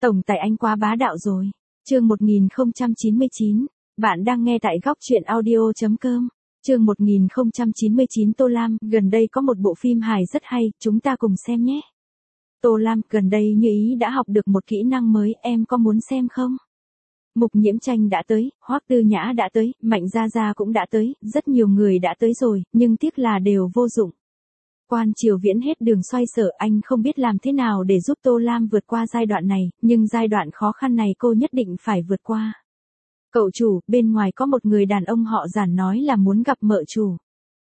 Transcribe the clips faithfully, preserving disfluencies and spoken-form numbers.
Tổng tài anh quá bá đạo rồi. Chương một nghìn không trăm chín mươi chín. Bạn đang nghe tại góc truyện audio chấm com. Chương một nghìn không trăm chín mươi chín Tô Lam, gần đây có một bộ phim hài rất hay, chúng ta cùng xem nhé. Tô Lam, gần đây Như Ý đã học được một kỹ năng mới, em có muốn xem không? Mục Nhiễm Tranh đã tới, Hoắc Tư Nhã đã tới, Mạnh Gia Gia cũng đã tới, rất nhiều người đã tới rồi, nhưng tiếc là đều vô dụng. Quan Triều Viễn hết đường xoay sở, anh không biết làm thế nào để giúp Tô Lam vượt qua giai đoạn này, nhưng giai đoạn khó khăn này cô nhất định phải vượt qua. Cậu chủ, bên ngoài có một người đàn ông họ Giản nói là muốn gặp mợ chủ.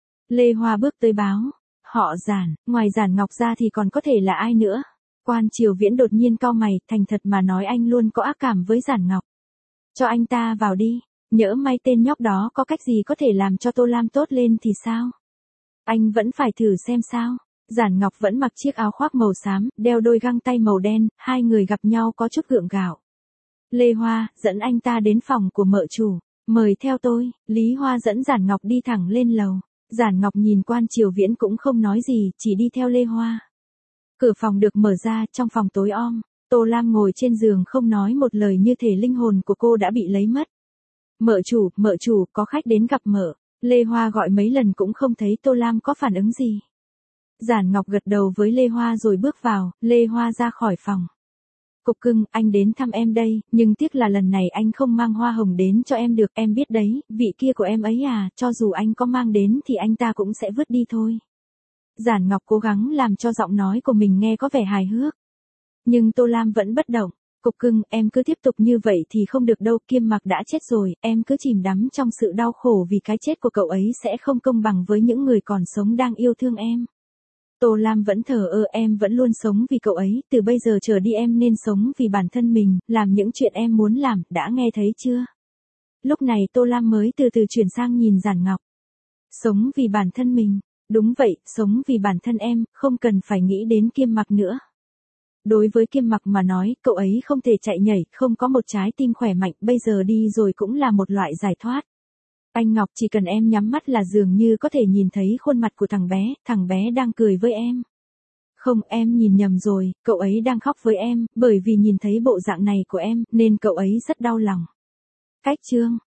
Lê Hoa bước tới báo. Họ Giản, ngoài Giản Ngọc ra thì còn có thể là ai nữa? Quan Triều Viễn đột nhiên cau mày, thành thật mà nói anh luôn có ác cảm với Giản Ngọc. Cho anh ta vào đi, nhỡ may tên nhóc đó có cách gì có thể làm cho Tô Lam tốt lên thì sao? Anh vẫn phải thử xem sao. Giản Ngọc vẫn mặc chiếc áo khoác màu xám, đeo đôi găng tay màu đen, hai người gặp nhau có chút gượng gạo. Lê Hoa, dẫn anh ta đến phòng của mợ chủ. Mời theo tôi. Lý Hoa dẫn Giản Ngọc đi thẳng lên lầu. Giản Ngọc nhìn Quan Triều Viễn cũng không nói gì, chỉ đi theo Lê Hoa. Cửa phòng được mở ra, trong phòng tối om. Tô Lam ngồi trên giường không nói một lời, như thể linh hồn của cô đã bị lấy mất. Mợ chủ, mợ chủ, có khách đến gặp mợ. Lê Hoa gọi mấy lần cũng không thấy Tô Lam có phản ứng gì. Giản Ngọc gật đầu với Lê Hoa rồi bước vào, Lê Hoa ra khỏi phòng. Cục cưng, anh đến thăm em đây, nhưng tiếc là lần này anh không mang hoa hồng đến cho em được, em biết đấy, vị kia của em ấy à, cho dù anh có mang đến thì anh ta cũng sẽ vứt đi thôi. Giản Ngọc cố gắng làm cho giọng nói của mình nghe có vẻ hài hước. Nhưng Tô Lam vẫn bất động. Cục cưng, em cứ tiếp tục như vậy thì không được đâu, Kiêm Mặc đã chết rồi, em cứ chìm đắm trong sự đau khổ vì cái chết của cậu ấy sẽ không công bằng với những người còn sống đang yêu thương em. Tô Lam vẫn thờ ơ, em vẫn luôn sống vì cậu ấy, từ bây giờ trở đi em nên sống vì bản thân mình, làm những chuyện em muốn làm, đã nghe thấy chưa? Lúc này Tô Lam mới từ từ chuyển sang nhìn Giản Ngọc. Sống vì bản thân mình, đúng vậy, sống vì bản thân em, không cần phải nghĩ đến Kiêm Mặc nữa. Đối với Kiêm Mặc mà nói, cậu ấy không thể chạy nhảy, không có một trái tim khỏe mạnh, bây giờ đi rồi cũng là một loại giải thoát. Anh Ngọc, chỉ cần em nhắm mắt là dường như có thể nhìn thấy khuôn mặt của thằng bé, thằng bé đang cười với em. Không, em nhìn nhầm rồi, cậu ấy đang khóc với em, bởi vì nhìn thấy bộ dạng này của em, nên cậu ấy rất đau lòng. Cách chương.